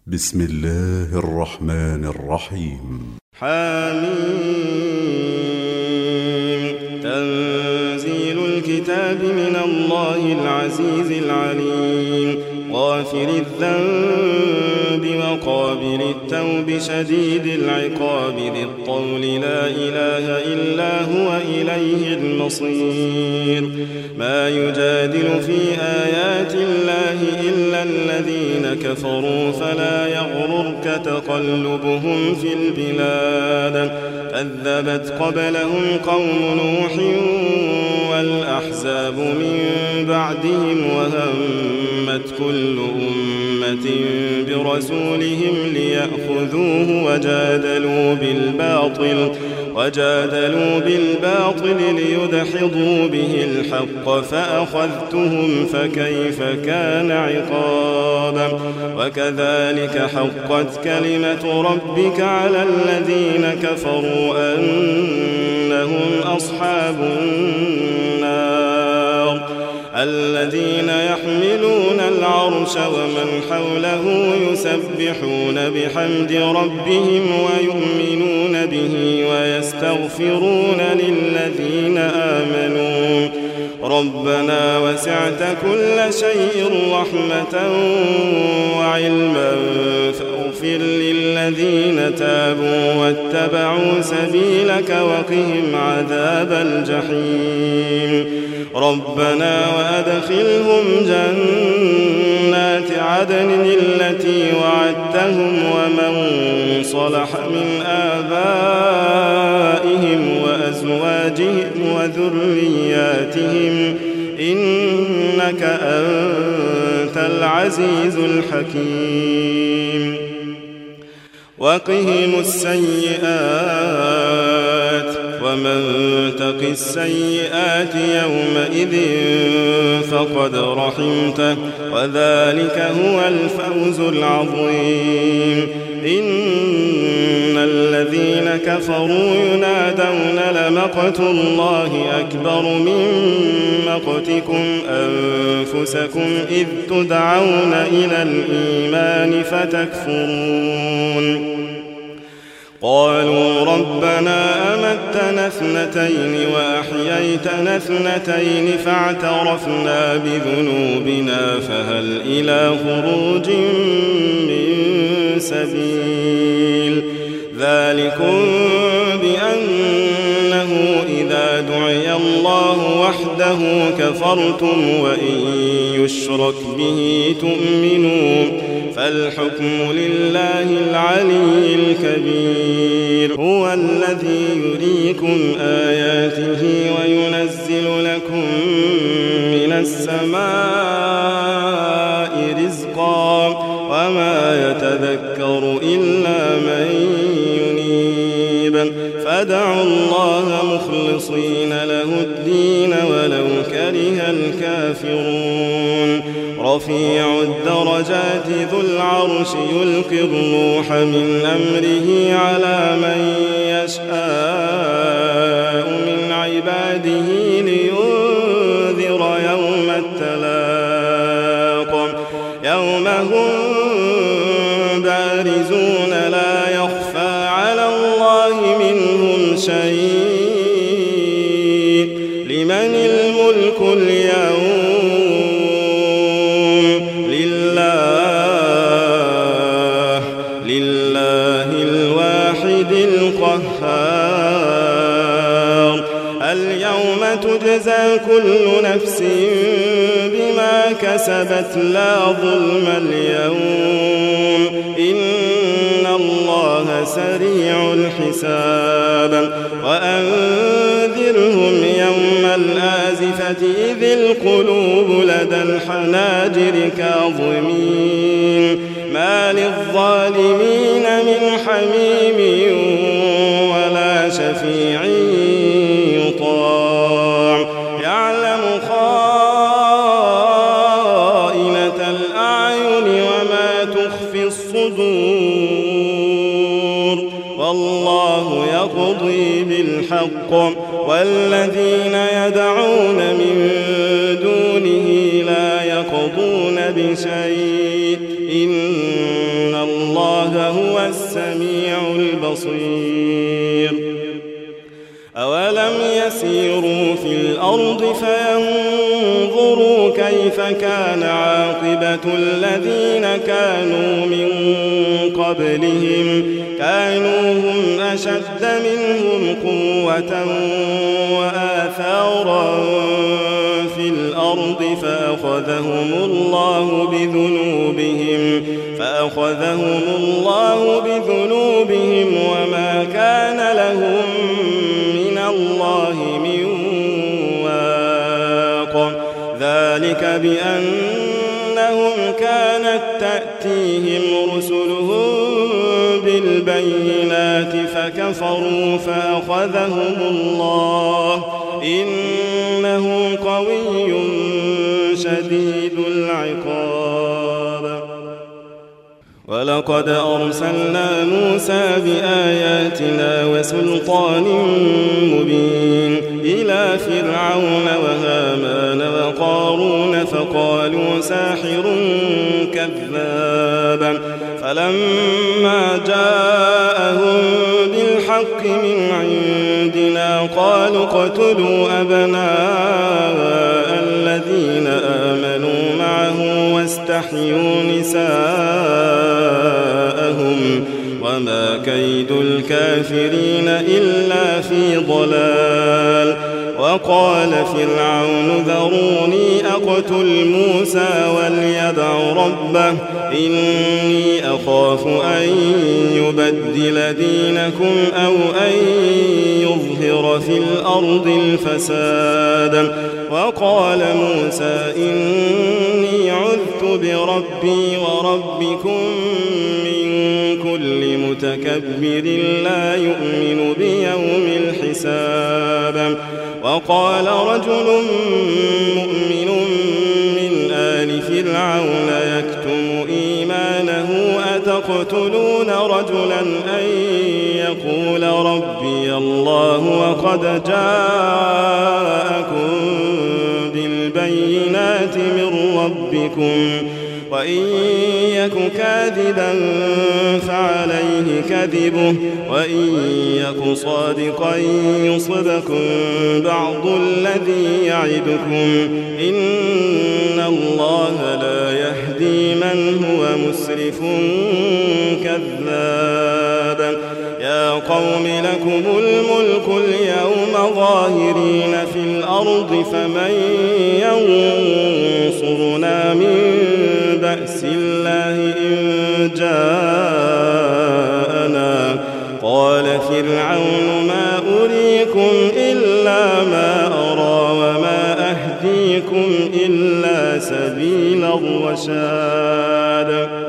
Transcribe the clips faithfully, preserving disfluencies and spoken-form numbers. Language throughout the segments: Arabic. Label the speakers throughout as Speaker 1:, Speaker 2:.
Speaker 1: بسم الله الرحمن الرحيم.
Speaker 2: حميم. تنزيل الكتاب من الله العزيز العليم، غافر الذنب وقابل التوب شديد العقاب ذي الطول لا إله إلا هو إليه المصير. ما يجادل في آيات الله إلا الذين كفروا فلا يغررك تقلبهم في البلاد. كذبت قبلهم قوم نوح والأحزاب من بعدهم وهمت كل أمة برسولهم ليأخذوه وجادلوا بالباطل وجادلوا بالباطل ليدحضوا به الحق فأخذتهم فكيف كان عقاب. وكذلك حقت كلمة ربك على الذين كفروا أنهم أصحاب النار. الذين يحملون العرش ومن حوله يسبحون بحمد ربهم ويؤمنون به ويستغفرون للذين آمنوا ربنا وسعت كل شيء رحمة وعلما فاغفر للذين تابوا واتبعوا سبيلك وقهم عذاب الجحيم. ربنا وأدخلهم جنات عدن التي وعدتهم ومن صلح من آبائهم وأزواجهم وذرياتهم إنك أنت العزيز الحكيم. وقهم السيئات ومن تق السيئات يومئذ فقد رحمته وذلك هو الفوز العظيم. إن الذين كفروا ينادون لمقت الله أكبر من مقتكم أنفسكم إذ تدعون إلى الإيمان فتكفرون. قالوا ربنا أمتنا اثنتين وأحييتنا اثنتين فاعترفنا بذنوبنا فهل إلى خروج من سبيل. ذلكم بأنه إذا دعي الله وحده كفرتم وإن يشرك به تؤمنون فالحكم لله العلي الكبير. هو الذي يريكم آياته وينزل لكم من السماء رزقا وما يتذكر إلا من ينيب. فادعوا الله مخلصين له الدين ولو كره الكافرون. رفيع الدرجات ذو العرش يلقي الروح من أمره على من يشاء من عباده لينذر يوم التلاق يوم هم بارزون لا يخفى على الله منهم شيء. لمن الملك اليوم؟ اليوم تجزى كل نفس بما كسبت لا ظلم اليوم إن الله سريع الحساب. وأنذرهم يوم الآزفة إذ القلوب لدى الحناجر كاظمين ما للظالمين من حميم ولا شفيع يطاع. يعلم خائنة الأعين وما تخفي الصدور والله يقضي بالحق والذين يدعون من دونه لا يقضون بشيء إن الله الله هو السميع البصير. أولم يسيروا في الأرض فينظروا كيف كان عاقبة الذين كانوا من قبلهم كانوا هم أشد منهم قوة وآثارا في الأرض فأخذهم الله بذنوبهم فأخذهم الله بذنوبهم وما كان لهم من الله من واق. ذلك بأنهم كانت تأتيهم رسلهم بالبينات فكفروا فأخذهم الله إنه قوي شديد العقاب. ولقد أرسلنا موسى بآياتنا وسلطان مبين إلى فرعون وهامان وقارون فقالوا ساحر كذاب فلما جاءهم بالحق من عندنا قالوا اقتلوا أبناء الذين آمنوا معه واستحيوا نساءهم وما كيد الكافرين إلا في ضلال. وقال فرعون ذروني أقتل موسى وليدع ربه إني أخاف أن يبدل دينكم أو أن يظهر في الأرض الفساد. وقال موسى إني عذت بربي وربكم من كل متكبر لا يؤمن بيوم الحساب. وقال رجل مؤمن من آل فرعون يكتم إيمانه أتقتلون رجلا أن يقول ربي الله وقد جاءكم بالبينات من ربكم وإن يك كاذبا فعليه كذبه وإن يك صادقا يصبكم بعض الذي يعدكم إن الله لا يهدي من هو مسرف كذاب. يا قوم لكم الملك اليوم ظاهرين في الأرض فمن ينصرنا من بأس الله إن جاءنا. قال فرعون ما أريكم إلا ما أرى وما أهديكم إلا سبيل الرشاد.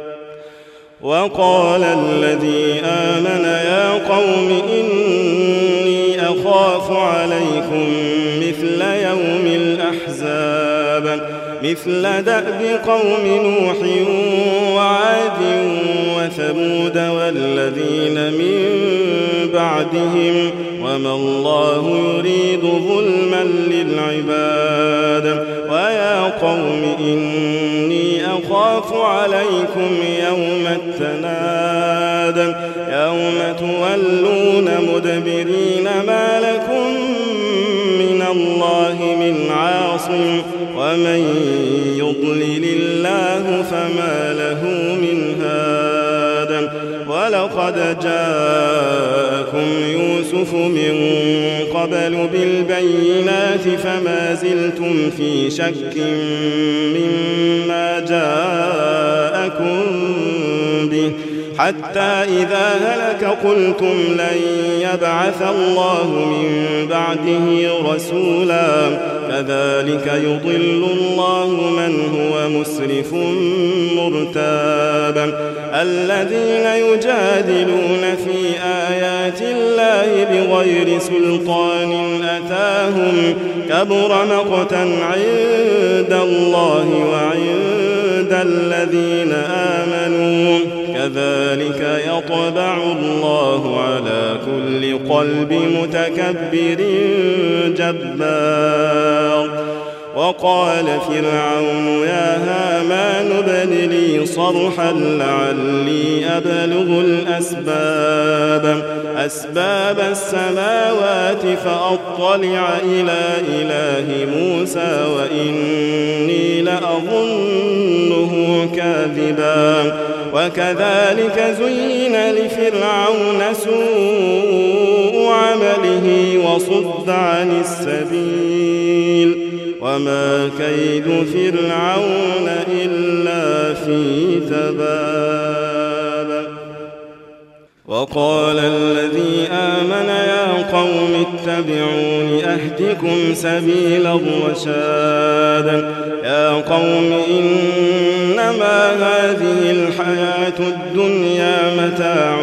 Speaker 2: وقال الذي آمن يا قوم إني أخاف عليكم مثل يوم الأحزاب مثل دأب قوم نوح وعاد وثمود والذين من بعدهم وما الله يريد ظلما للعباد. ويا قوم إني أخاف عليكم يوم التناد يوم تولون مدبرين ما لكم من الله من عاصم ومن يضلل الله فما له من هاد. ولقد جاءكم يوسف من قبل بالبينات فما زلتم في شك مما جاءكم به حتى إذا هلك قلتم لن يبعث الله من بعده رسولا كذلك يضل الله من هو مسرف مرتاب. الذين يجادلون في آيات الله بغير سلطان أتاهم كبر مقتا عند الله وعند الذين آمنوا كذلك يطبع الله على كل قلب متكبر جبار. وقال فرعون يا هامان ابن لي صرحا لعلي أبلغ الأسباب أسباب السماوات فأطلع إلى إله موسى وإني لأظنه كاذبا وكذلك زين لفرعون سوء عمله وصد عن السبيل وما كيد فرعون إلا في تباب. وقال الذي آمن يا قوم اتبعون أهدكم سبيل الرشاد يا قوم إنما هذه الحياة الدنيا متاع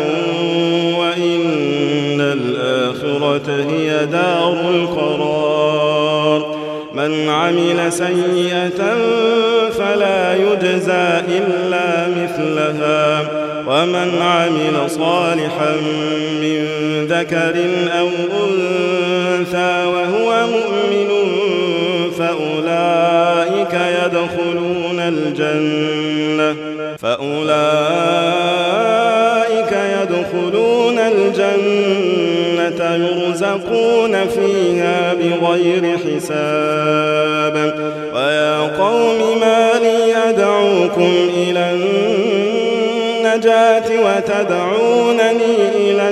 Speaker 2: وإن الآخرة هي دار القرار من عمل سيئة فلا يجزى إلا مثلها ومن عمل صالحا من ذكر أو أنثى وهو مؤمن فأولئك يدخلون الجنة فأولئك يدخلون الجنة يرزقون فيها بغير حساب. ويا قوم ما لي أدعوكم إلى النجاة وتدعونني إلى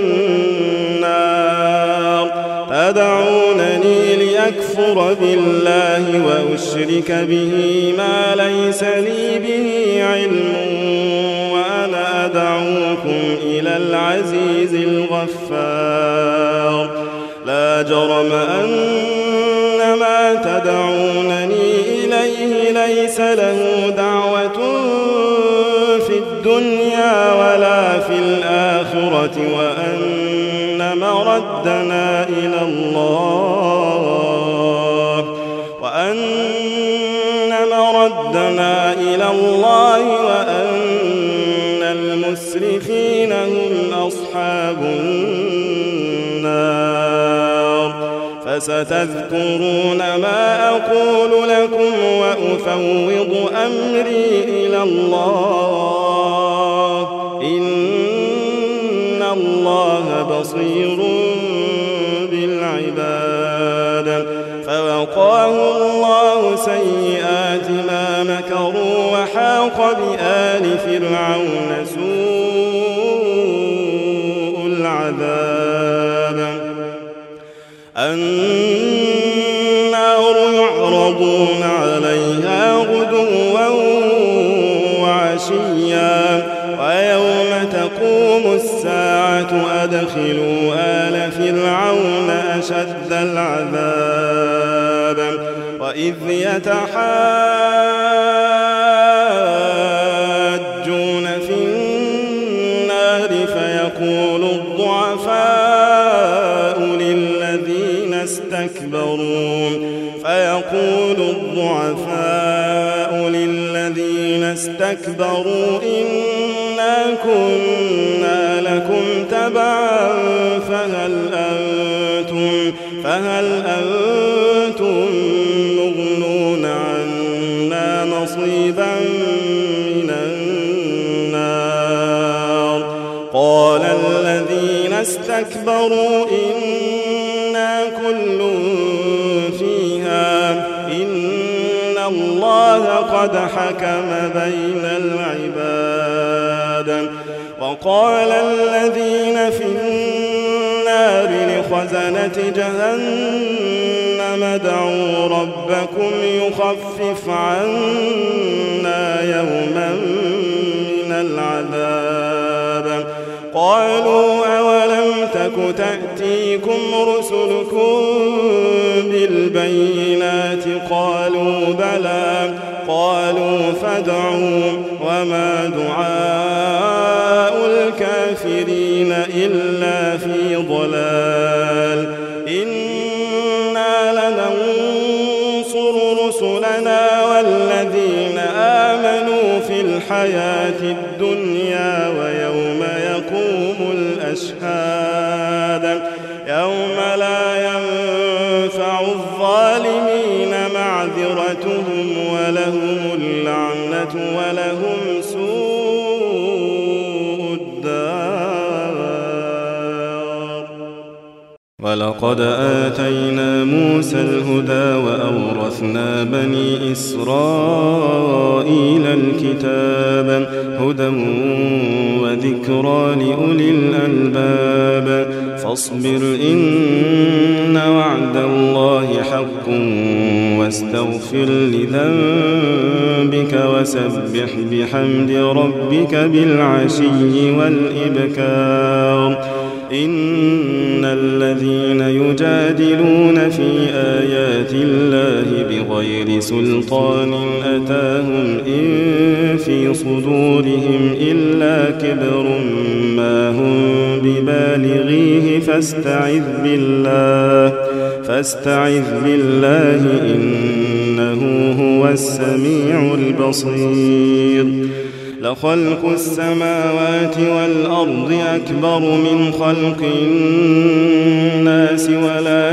Speaker 2: النار تدعونني لأكفر بالله وأشرك به ما ليس لي به علم وأنا أدعوكم إلى العزيز الغفار لا جرم أن ما تدعونني إليه ليس له دعوة في الدنيا ولا في الآخرة وأن مردنا إلى الله وأن مردنا إلى الله وأن المسرفين هم أصحاب النار فستذكرون ما أقول لكم وأفوض أمري إلى الله إن الله بصير بالعباد. فوقاه الله سيئات ما مكروا وحاق بآل فرعون سوء العذاب. النار يعرضون عليها غدوا وعشيا ويوم تقوم الساعة أدخلوا آل فرعون أشد العذاب. وإذ يتحاجون في النار فيقول الضعفاء للذين استكبروا فيقول الضعفاء للذين استكبروا إنا كنا لكم تبعا فهل أنتم فهل أنتم مغنون عنا نصيبا من النار قال الذين استكبروا إنا كل فيها إن الله قد حكم بين العباد. وقال الذين في النار لخزنة جهنم ادعوا ربكم يخفف عنا يوما من العذاب قالوا أولم تك تأتيكم رسلكم بالبينات قالوا بلى قالوا فادعوا وما دعاء الكافرين إلا في ضلال. إنا لننصر رسلنا والذين آمنوا في الحياة الدنيا ويوم يقوم الأشهاد يوم لا ينفع الظالمين معذرة ولقد آتينا موسى الهدى وأورثنا بني إسرائيل الكتاب هدى وذكرى لأولي الألباب فاصبر إن وعد الله حق واستغفر لذنبك وسبح بحمد ربك بالعشي والإبكار إن الذين يجادلون في آيات الله بغير سلطان أتاهم إن في صدورهم إلا كبر ما هم ببالغيه فاستعذ بالله فاستعذ بالله إنه هو السميع البصير لخلق السماوات والأرض أكبر من خلق الناس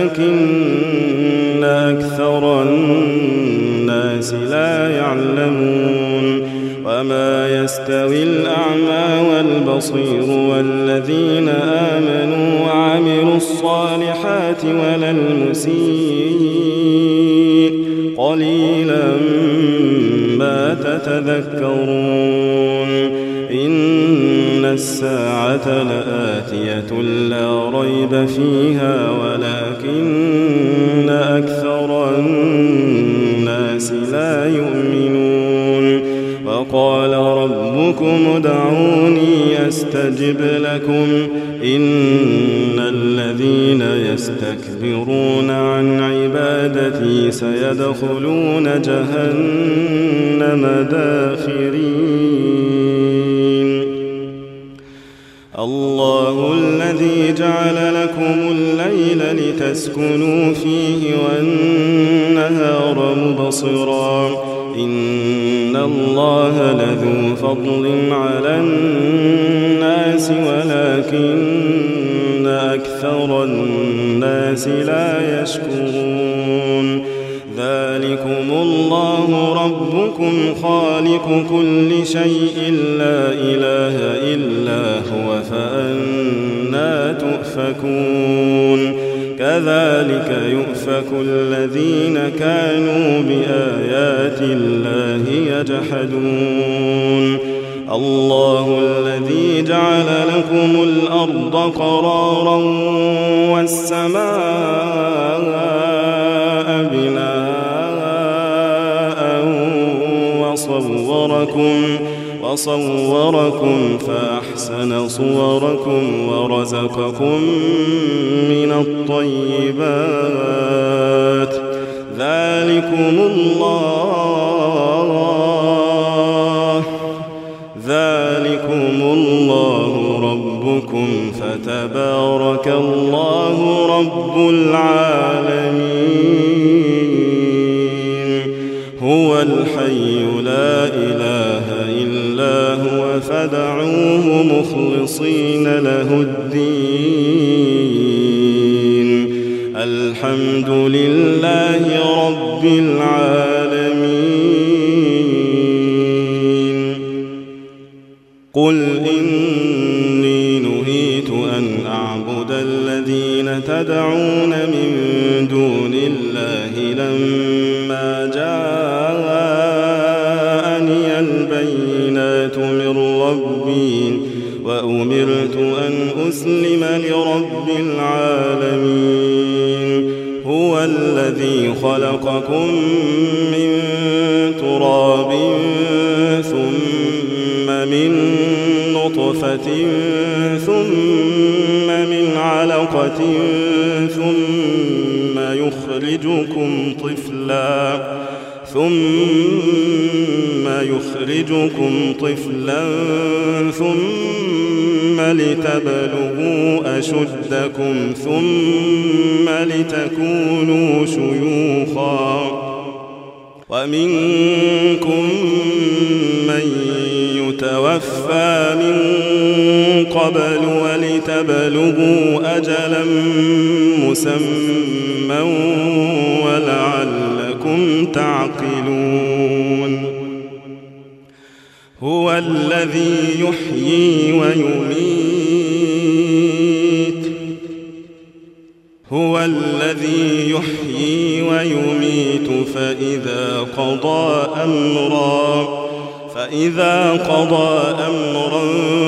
Speaker 2: ولكن أكثر الناس لا يعلمون وما يستوي الأعمى والبصير والذين آمنوا وعملوا الصالحات ولا المسيء قليلا ما تتذكرون إن الساعة لآتية لا ريب فيها ولكن أكثر الناس لا يؤمنون وقال ربكم ادعوني أستجب لكم إن الذين يستكبرون عن عبادتي سيدخلون جهنم داخرين الله الذي جعل لكم الليل لتسكنوا فيه والنهار مبصرا إن الله لذو فضل على الناس ولكن أكثر الناس لا يشكرون ذلكم الله ربكم خالق كل شيء لا إله إلا هو فأنى تؤفكون كذلك يؤفك الذين كانوا بآيات الله يجحدون الله الذي جعل لكم الأرض قرارا والسماء بناء وصوركم وصوركم فأحسن صوركم ورزقكم من الطيبات ذلكم الله ذلكم الله ربكم فتبارك الله رب العالمين هو الحي لا إله إلا هو فادعوه مخلصين له الدين الحمد لله رب العالمين قل إني نهيت أن أعبد الذين تدعون من دون الله لما جاءني البينات من ربي وأمرت أن أسلم لرب العالمين هو الذي خلقكم من تراب ثم من نطفة ثم من علقة ثم يخرجكم طفلا ثم يخرجكم طفلا ثم لتبلغوا أشدكم ثم لتكونوا شيوخا ومنكم من يتوفى من قبل ولتبلغوا أجلا مسمى ولعلكم تعقلون هو الذي يحيي ويميت فإذا قضى أمرا فإذا قضى أمرا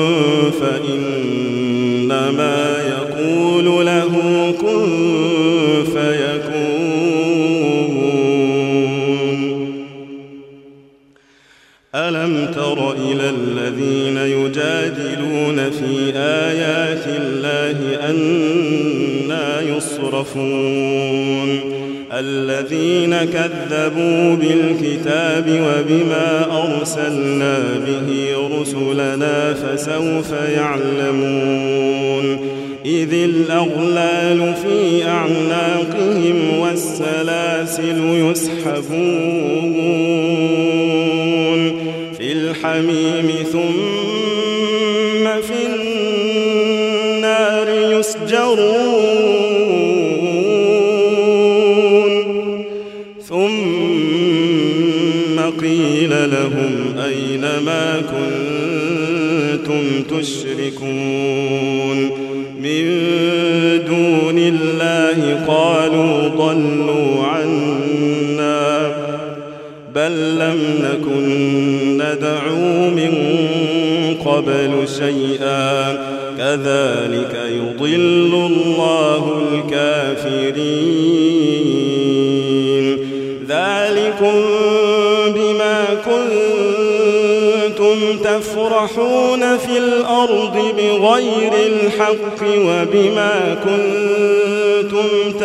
Speaker 2: فإنما يقول له كن فيكون. ألم تر إلى الذين يجادلون في آيات الله أنى يصرفون الذين كذبوا بالكتاب وبما أرسلنا به رسلنا فسوف يعلمون إذ الأغلال في أعناقهم والسلاسل يسحبون في الحميم ثم في النار يسجرون ثم قيل لهم أين ما كنتم تشركون من دون الله قالوا ضلوا عنا بل لم نكن ندعو من قبل شيئا كذلك يضل الله الكافرين ذلكم بما كنتم تفرحون في الأرض بغير الحق وبما كنتم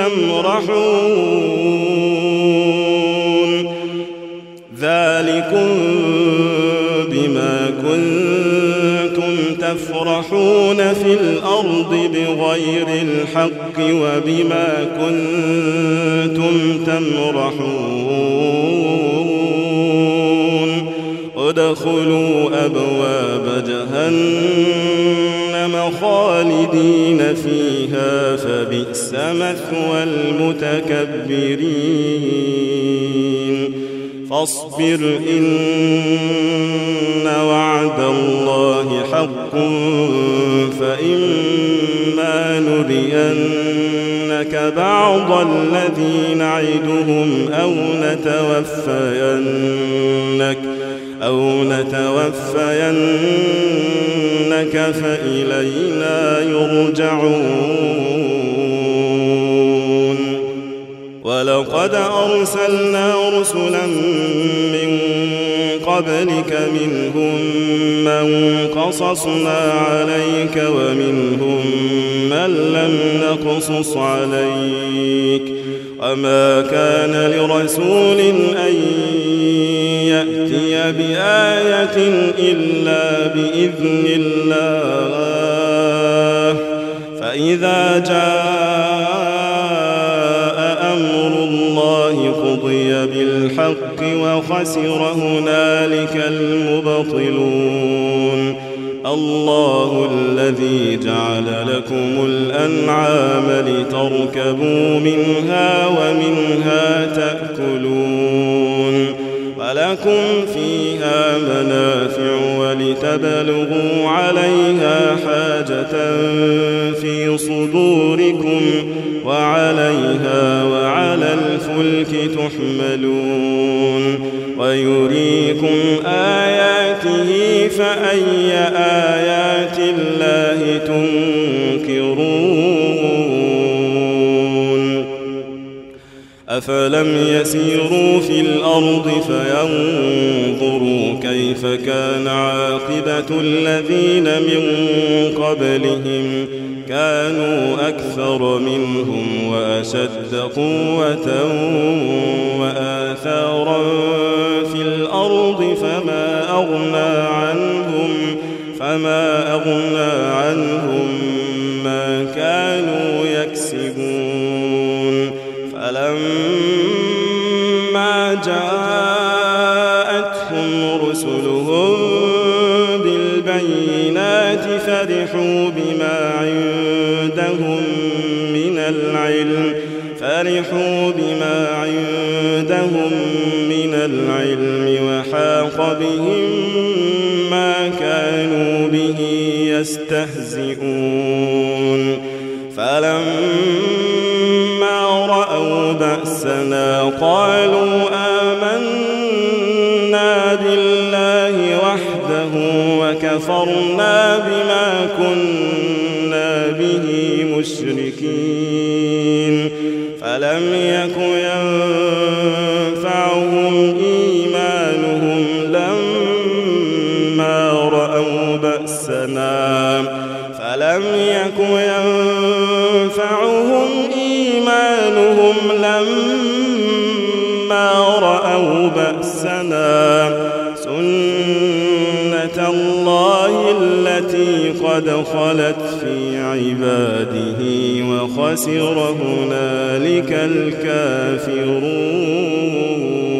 Speaker 2: تمرحون ذلكم بما كنتم تفرحون في الأرض بغير الحق وبما كنتم تمرحون ادخلوا أبواب جهنم خالدين فيها فبئس مثوى المتكبرين فاصبر إن وعد الله حق فإما نرينك بعض الذي نعدهم أو نتوفينك أو نتوفينك فإلينا يرجعون ولقد أرسلنا رسلا من قبلك منهم من قصصنا عليك ومنهم من لم نقصص عليك وما كان لرسول أن يأتي بآية إلا بإذن الله فإذا جاء أمر الله قضي بالحق وخسر هنالك المبطلون الله الذي جعل لكم الأنعام لتركبوا منها ومنها تأكلون ولكم فيها منافع ولتبلغوا عليها حاجة في صدوركم وعليها وعلى الفلك تحملون ويريكم آياته فأي آيات الله تنكرون أفلم يسيروا في الأرض فينظروا كيف كان عاقبة الذين من قبلهم كانوا أكثر منهم وأشد قوة وآثارا في الأرض فما أغنى عنهم فما أغنى عنهم ما كانوا يكسبون فلما جاءتهم رسلهم بالبينات فرحوا بما عندهم من العلم فرحوا بما عندهم من العلم وحاق بهم ما كانوا به يستهزئون فلما رأوا بأسنا قالوا كفرنا بما كنا به مشركين فلم يك ينفعهم إيمانهم لما رأوا بأسنا فلم يك ينفعهم إيمانهم لما رأوا بأسنا سنة الله التي قد خلت في عباده وخسر هنالك الكافرون.